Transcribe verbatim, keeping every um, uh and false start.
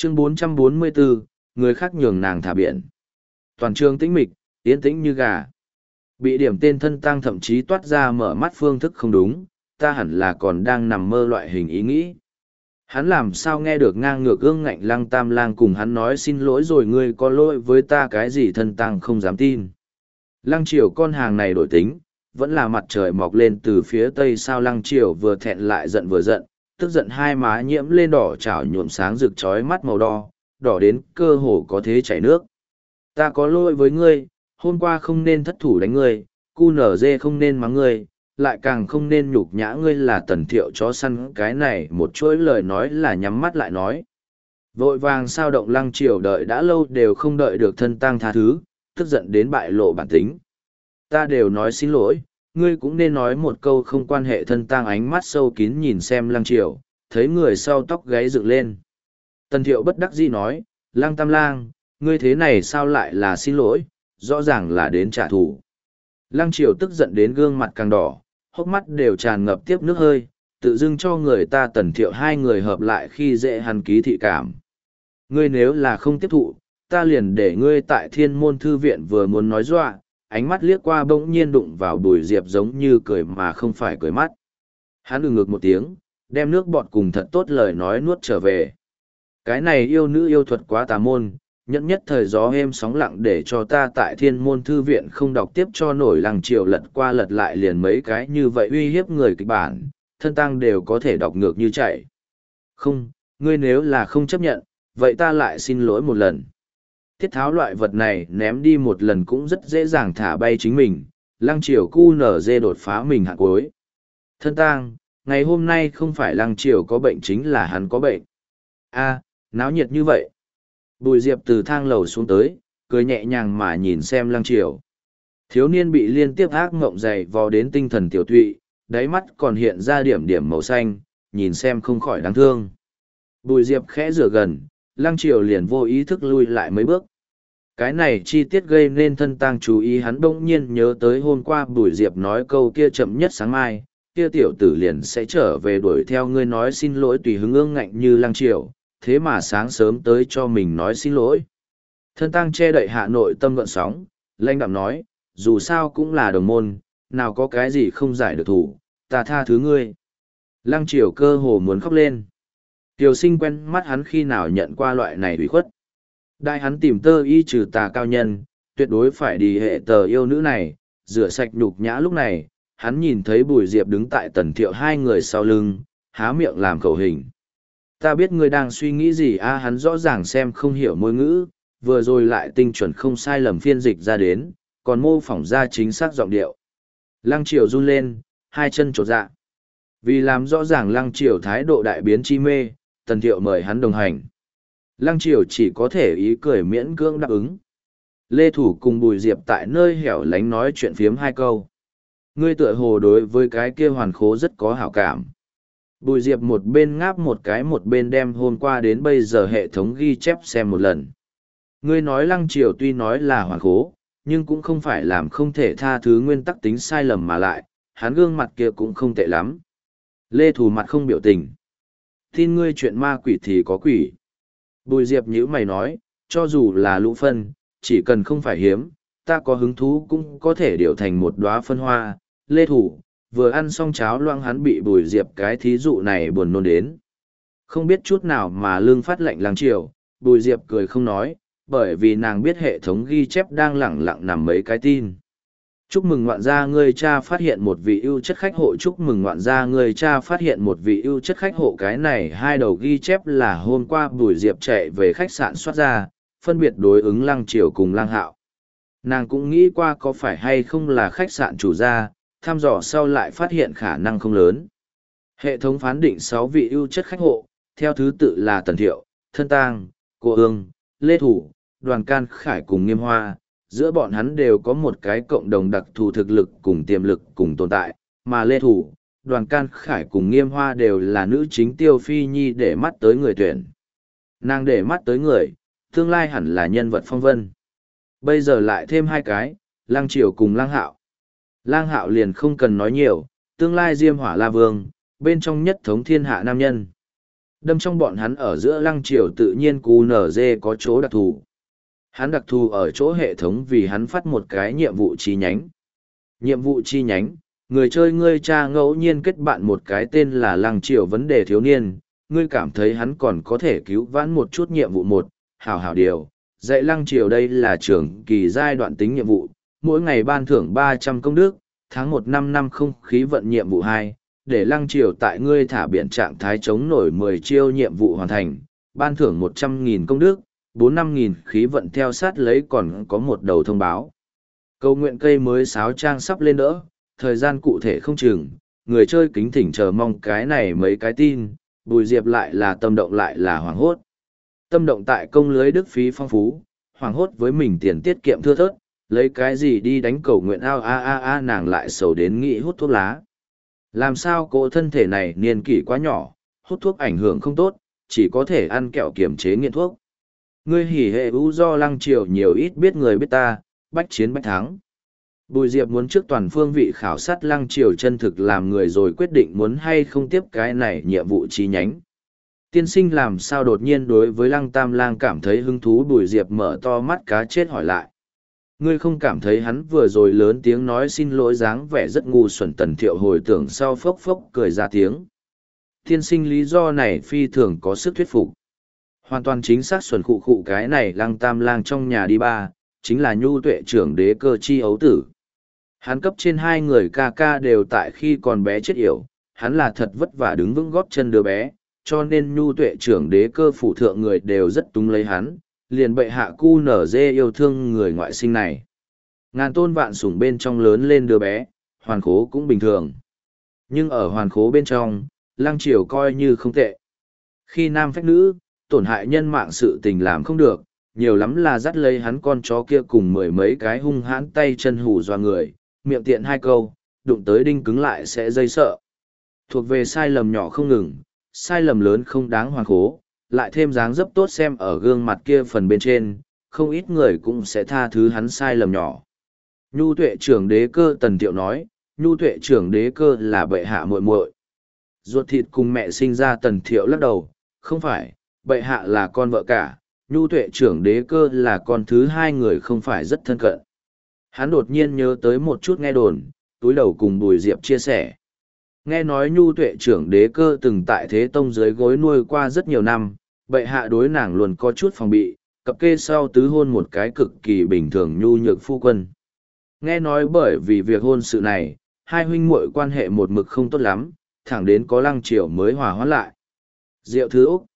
Chương bốn trăm bốn mươi bốn, người khác nhường nàng thả biển. Toàn trường tĩnh mịch, yên tĩnh như gà. Bị điểm tên thân tang thậm chí toát ra mở mắt phương thức không đúng, ta hẳn là còn đang nằm mơ loại hình ý nghĩ. Hắn làm sao nghe được ngang ngược ương ngạnh Lăng Tam Lang cùng hắn nói xin lỗi rồi, ngươi có lỗi với ta cái gì, thân tang không dám tin. Lăng Triều con hàng này đổi tính, vẫn là mặt trời mọc lên từ phía tây sao. Lăng Triều vừa thẹn lại giận vừa giận, tức giận hai má nhiễm lên đỏ chảo nhuộm sáng rực chói mắt màu đỏ, đỏ đến cơ hồ có thế chảy nước. Ta có lỗi với ngươi, hôm qua không nên thất thủ đánh ngươi, cu nở dê không nên mắng ngươi, lại càng không nên nhục nhã ngươi là Tần Thiệu chó săn. Cái này một chuỗi lời nói là nhắm mắt lại nói. Vội vàng sao động Lăng Triều đợi đã lâu đều không đợi được thân tang tha thứ, tức giận đến bại lộ bản tính. Ta đều nói xin lỗi, ngươi cũng nên nói một câu không quan hệ. Thân tang ánh mắt sâu kín nhìn xem Lăng Triều, thấy người sau tóc gáy dựng lên. Tần Thiệu bất đắc dĩ nói, Lăng Tam Lang, ngươi thế này sao lại là xin lỗi, rõ ràng là đến trả thù. Lăng Triều tức giận đến gương mặt càng đỏ, hốc mắt đều tràn ngập tiếp nước hơi, tự dưng cho người ta Tần Thiệu hai người hợp lại khi dễ hắn ký thị cảm. Ngươi nếu là không tiếp thụ, ta liền để ngươi tại Thiên Môn Thư Viện. Vừa muốn nói dọa, ánh mắt liếc qua bỗng nhiên đụng vào Bùi Diệp, giống như cười mà không phải cười mắt. Hắn ừ ngực một tiếng, đem nước bọt cùng thật tốt lời nói nuốt trở về. Cái này yêu nữ yêu thuật quá tà môn, nhẫn nhất thời gió êm sóng lặng để cho ta tại Thiên Môn Thư Viện không đọc tiếp cho nổi. Lăng Triều lật qua lật lại liền mấy cái như vậy uy hiếp người kịch bản, thân tăng đều có thể đọc ngược như chạy. Không, ngươi nếu là không chấp nhận, vậy ta lại xin lỗi một lần. Thiết tháo loại vật này ném đi một lần cũng rất dễ dàng thả bay chính mình. Lăng Triều cu nở dê đột phá mình hạn cuối. Thân tang, ngày hôm nay không phải Lăng Triều có bệnh chính là hắn có bệnh. A, náo nhiệt như vậy. Bùi Diệp từ thang lầu xuống tới, cười nhẹ nhàng mà nhìn xem Lăng Triều. Thiếu niên bị liên tiếp ác mộng dày vò đến tinh thần tiểu thụy, đáy mắt còn hiện ra điểm điểm màu xanh, nhìn xem không khỏi đáng thương. Bùi Diệp khẽ rửa gần, Lăng Triều liền vô ý thức lui lại mấy bước. Cái này chi tiết gây nên thân tang chú ý, hắn bỗng nhiên nhớ tới hôm qua Bùi Diệp nói câu kia chậm nhất sáng mai, kia tiểu tử liền sẽ trở về đuổi theo ngươi nói xin lỗi. Tùy hứng ương ngạnh như Lăng Triều, thế mà sáng sớm tới cho mình nói xin lỗi. Thân tang che đậy hạ nội tâm gợn sóng, lãnh đạm nói, dù sao cũng là đồng môn, nào có cái gì không giải được thủ, ta tha thứ ngươi. Lăng Triều cơ hồ muốn khóc lên. Tiểu Sinh quen mắt hắn khi nào nhận qua loại này ủy khuất. Đại hắn tìm tơ y trừ tà cao nhân, tuyệt đối phải đi hệ tờ yêu nữ này, rửa sạch nhục nhã. Lúc này, hắn nhìn thấy Bùi Diệp đứng tại Tần Thiệu hai người sau lưng, há miệng làm khẩu hình. Ta biết ngươi đang suy nghĩ gì a? Hắn rõ ràng xem không hiểu ngôn ngữ, vừa rồi lại tinh chuẩn không sai lầm phiên dịch ra đến, còn mô phỏng ra chính xác giọng điệu. Lăng Triều run lên, hai chân trột dạ. Vì làm rõ ràng Lăng Triều thái độ đại biến chi mê, Tần Thiệu mời hắn đồng hành. Lăng Triều chỉ có thể ý cười miễn cưỡng đáp ứng. Lê Thủ cùng Bùi Diệp tại nơi hẻo lánh nói chuyện phiếm hai câu. Ngươi tựa hồ đối với cái kia hoàn khố rất có hảo cảm. Bùi Diệp một bên ngáp một cái một bên đem hôm qua đến bây giờ hệ thống ghi chép xem một lần. Ngươi nói Lăng Triều tuy nói là hoàn khố, nhưng cũng không phải làm không thể tha thứ nguyên tắc tính sai lầm mà lại, hắn gương mặt kia cũng không tệ lắm. Lê Thủ mặt không biểu tình. Tin ngươi chuyện ma quỷ thì có quỷ. Bùi Diệp nhíu mày nói, cho dù là lũ phân, chỉ cần không phải hiếm, ta có hứng thú cũng có thể điều thành một đóa phân hoa. Lê Thủ, vừa ăn xong cháo loang hắn bị Bùi Diệp cái thí dụ này buồn nôn đến. Không biết chút nào mà lương phát lệnh Lăng Triều, Bùi Diệp cười không nói, bởi vì nàng biết hệ thống ghi chép đang lẳng lặng nằm mấy cái tin. Chúc mừng ngoạn gia ngươi cha phát hiện một vị ưu chất khách hộ. Chúc mừng ngoạn gia ngươi cha phát hiện một vị ưu chất khách hộ. Cái này hai đầu ghi chép là hôm qua Bùi Diệp chạy về khách sạn soát ra, phân biệt đối ứng Lăng Triều cùng Lăng Hạo. Nàng cũng nghĩ qua có phải hay không là khách sạn chủ gia, thăm dò sau lại phát hiện khả năng không lớn. Hệ thống phán định sáu vị ưu chất khách hộ, theo thứ tự là Tần Thiệu, Thân Tang, Cô Ương, Lê Thủ, Đoàn Can Khải cùng Nghiêm Hoa. Giữa bọn hắn đều có một cái cộng đồng đặc thù thực lực cùng tiềm lực cùng tồn tại, mà Lê Thủ, Đoàn Can Khải cùng Nghiêm Hoa đều là nữ chính Tiêu Phi Nhi để mắt tới người tuyển. Nàng để mắt tới người, tương lai hẳn là nhân vật phong vân. Bây giờ lại thêm hai cái, Lăng Triều cùng Lăng Hạo. Lăng Hạo liền không cần nói nhiều, tương lai Diêm Hỏa La Vương, bên trong nhất thống thiên hạ nam nhân. Đâm trong bọn hắn ở giữa lăng triều tự nhiên cu nở dê có chỗ đặc thù. Hắn đặc thù ở chỗ hệ thống vì hắn phát một cái nhiệm vụ chi nhánh. Nhiệm vụ chi nhánh, người chơi ngươi cha ngẫu nhiên kết bạn một cái tên là lăng triều vấn đề thiếu niên, ngươi cảm thấy hắn còn có thể cứu vãn một chút nhiệm vụ một, hảo hảo điều. Dạy lăng triều đây là trường kỳ giai đoạn tính nhiệm vụ, mỗi ngày ban thưởng ba trăm công đức, tháng một năm năm không khí vận nhiệm vụ hai, để lăng triều tại ngươi thả biển trạng thái chống nổi mười chiêu nhiệm vụ hoàn thành, ban thưởng một trăm nghìn công đức, bốn năm nghìn khí vận theo sát lấy còn có một đầu thông báo. Cầu nguyện cây mới sáo trang sắp lên đỡ, thời gian cụ thể không chừng, người chơi kính thỉnh chờ mong cái này mấy cái tin, Bùi Diệp lại là tâm động lại là hoảng hốt. Tâm động tại công lưới đức phí phong phú, hoảng hốt với mình tiền tiết kiệm thưa thớt, lấy cái gì đi đánh cầu nguyện ao a a a nàng lại sầu đến nghĩ hút thuốc lá. Làm sao cô thân thể này niên kỷ quá nhỏ, hút thuốc ảnh hưởng không tốt, chỉ có thể ăn kẹo kiềm chế nghiện thuốc. Ngươi hỉ hệ ưu do lăng triều nhiều ít biết người biết ta, bách chiến bách thắng. Bùi Diệp muốn trước toàn phương vị khảo sát lăng triều chân thực làm người rồi quyết định muốn hay không tiếp cái này nhiệm vụ chi nhánh. Tiên sinh làm sao đột nhiên đối với lăng tam lang cảm thấy hứng thú. Bùi Diệp mở to mắt cá chết hỏi lại. Ngươi không cảm thấy hắn vừa rồi lớn tiếng nói xin lỗi dáng vẻ rất ngu xuẩn. Tần Thiệu hồi tưởng sau phốc phốc cười ra tiếng. Tiên sinh lý do này phi thường có sức thuyết phục. Hoàn toàn chính xác xuẩn khụ khụ cái này lăng tam lang trong nhà đi ba, chính là nhu tuệ trưởng đế cơ chi ấu tử. Hắn cấp trên hai người ca ca đều tại khi còn bé chết yểu, hắn là thật vất vả đứng vững góp chân đứa bé, cho nên nhu tuệ trưởng đế cơ phủ thượng người đều rất túng lấy hắn, liền bệ hạ cu nở dê yêu thương người ngoại sinh này. Ngàn tôn vạn sủng bên trong lớn lên đứa bé, hoàn khố cũng bình thường. Nhưng ở hoàn khố bên trong, lăng triều coi như không tệ. Khi nam phách nữ, tổn hại nhân mạng sự tình làm không được, nhiều lắm là dắt lấy hắn con chó kia cùng mười mấy cái hung hãn tay chân hù dọa người, miệng tiện hai câu, đụng tới đinh cứng lại sẽ dây sợ. Thuộc về sai lầm nhỏ không ngừng, sai lầm lớn không đáng hoàn khố, lại thêm dáng dấp tốt xem ở gương mặt kia phần bên trên, không ít người cũng sẽ tha thứ hắn sai lầm nhỏ. Nhu tuệ trưởng đế cơ Tần Thiệu nói, nhu tuệ trưởng đế cơ là bệ hạ muội muội. Ruột thịt cùng mẹ sinh ra Tần Thiệu lắc đầu, không phải, bệ hạ là con vợ cả, nhu tuệ trưởng đế cơ là con thứ hai người không phải rất thân cận. Hắn đột nhiên nhớ tới một chút nghe đồn, túi đầu cùng Bùi Diệp chia sẻ. Nghe nói nhu tuệ trưởng đế cơ từng tại Thế Tông dưới gối nuôi qua rất nhiều năm, bệ hạ đối nàng luôn có chút phòng bị, cập kê sau tứ hôn một cái cực kỳ bình thường nhu nhược phu quân. Nghe nói bởi vì việc hôn sự này, hai huynh muội quan hệ một mực không tốt lắm, thẳng đến có lăng triều mới hòa hoãn lại. Diệu Thứ Úc.